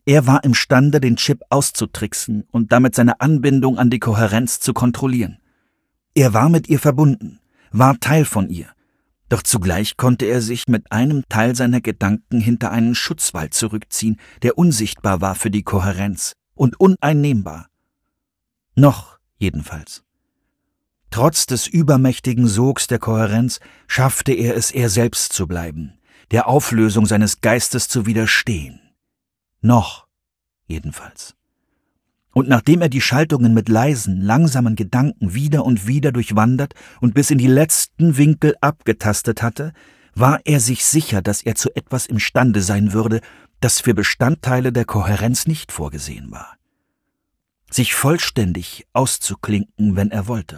Er war imstande, den Chip auszutricksen und damit seine Anbindung an die Kohärenz zu kontrollieren. Er war mit ihr verbunden, war Teil von ihr, doch zugleich konnte er sich mit einem Teil seiner Gedanken hinter einen Schutzwall zurückziehen, der unsichtbar war für die Kohärenz und uneinnehmbar. Noch jedenfalls. Trotz des übermächtigen Sogs der Kohärenz schaffte er es, er selbst zu bleiben, der Auflösung seines Geistes zu widerstehen. Noch jedenfalls. Und nachdem er die Schaltungen mit leisen, langsamen Gedanken wieder und wieder durchwandert und bis in die letzten Winkel abgetastet hatte, war er sich sicher, dass er zu etwas imstande sein würde, das für Bestandteile der Kohärenz nicht vorgesehen war. Sich vollständig auszuklinken, wenn er wollte.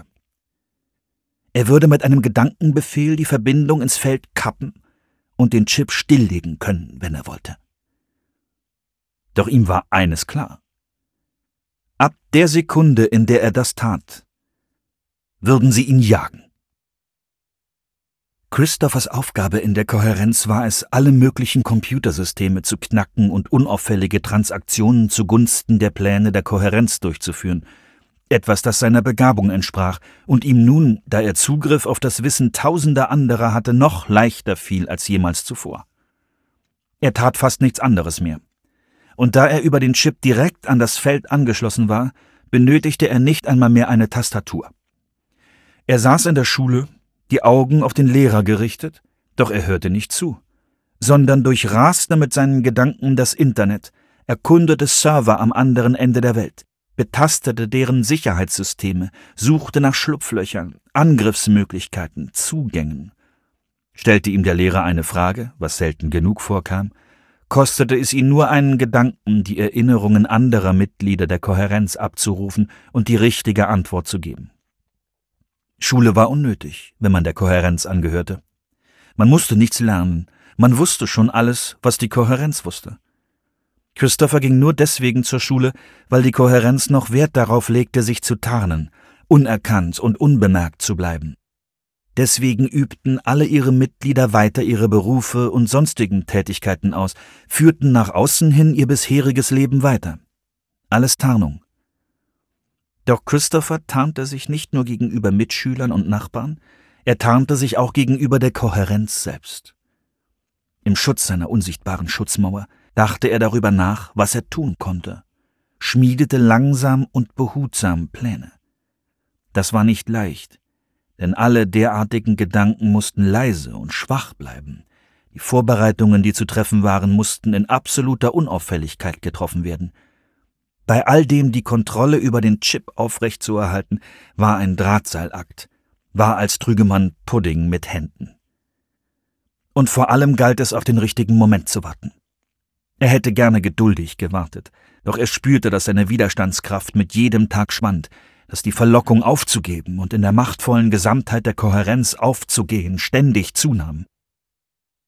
Er würde mit einem Gedankenbefehl die Verbindung ins Feld kappen und den Chip stilllegen können, wenn er wollte. Doch ihm war eines klar. Ab der Sekunde, in der er das tat, würden sie ihn jagen. Christophers Aufgabe in der Kohärenz war es, alle möglichen Computersysteme zu knacken und unauffällige Transaktionen zugunsten der Pläne der Kohärenz durchzuführen, etwas, das seiner Begabung entsprach und ihm nun, da er Zugriff auf das Wissen tausender anderer hatte, noch leichter fiel als jemals zuvor. Er tat fast nichts anderes mehr. Und da er über den Chip direkt an das Feld angeschlossen war, benötigte er nicht einmal mehr eine Tastatur. Er saß in der Schule, die Augen auf den Lehrer gerichtet, doch er hörte nicht zu, sondern durchraste mit seinen Gedanken das Internet, erkundete Server am anderen Ende der Welt, betastete deren Sicherheitssysteme, suchte nach Schlupflöchern, Angriffsmöglichkeiten, Zugängen. Stellte ihm der Lehrer eine Frage, was selten genug vorkam, kostete es ihn nur einen Gedanken, die Erinnerungen anderer Mitglieder der Kohärenz abzurufen und die richtige Antwort zu geben. Schule war unnötig, wenn man der Kohärenz angehörte. Man musste nichts lernen, man wusste schon alles, was die Kohärenz wusste. Christopher ging nur deswegen zur Schule, weil die Kohärenz noch Wert darauf legte, sich zu tarnen, unerkannt und unbemerkt zu bleiben. Deswegen übten alle ihre Mitglieder weiter ihre Berufe und sonstigen Tätigkeiten aus, führten nach außen hin ihr bisheriges Leben weiter. Alles Tarnung. Doch Christopher tarnte sich nicht nur gegenüber Mitschülern und Nachbarn, er tarnte sich auch gegenüber der Kohärenz selbst. Im Schutz seiner unsichtbaren Schutzmauer dachte er darüber nach, was er tun konnte, schmiedete langsam und behutsam Pläne. Das war nicht leicht, denn alle derartigen Gedanken mussten leise und schwach bleiben. Die Vorbereitungen, die zu treffen waren, mussten in absoluter Unauffälligkeit getroffen werden. Bei all dem die Kontrolle über den Chip aufrechtzuerhalten, war ein Drahtseilakt, war, als trüge man Pudding mit Händen. Und vor allem galt es, auf den richtigen Moment zu warten. Er hätte gerne geduldig gewartet, doch er spürte, dass seine Widerstandskraft mit jedem Tag schwand, dass die Verlockung aufzugeben und in der machtvollen Gesamtheit der Kohärenz aufzugehen ständig zunahm.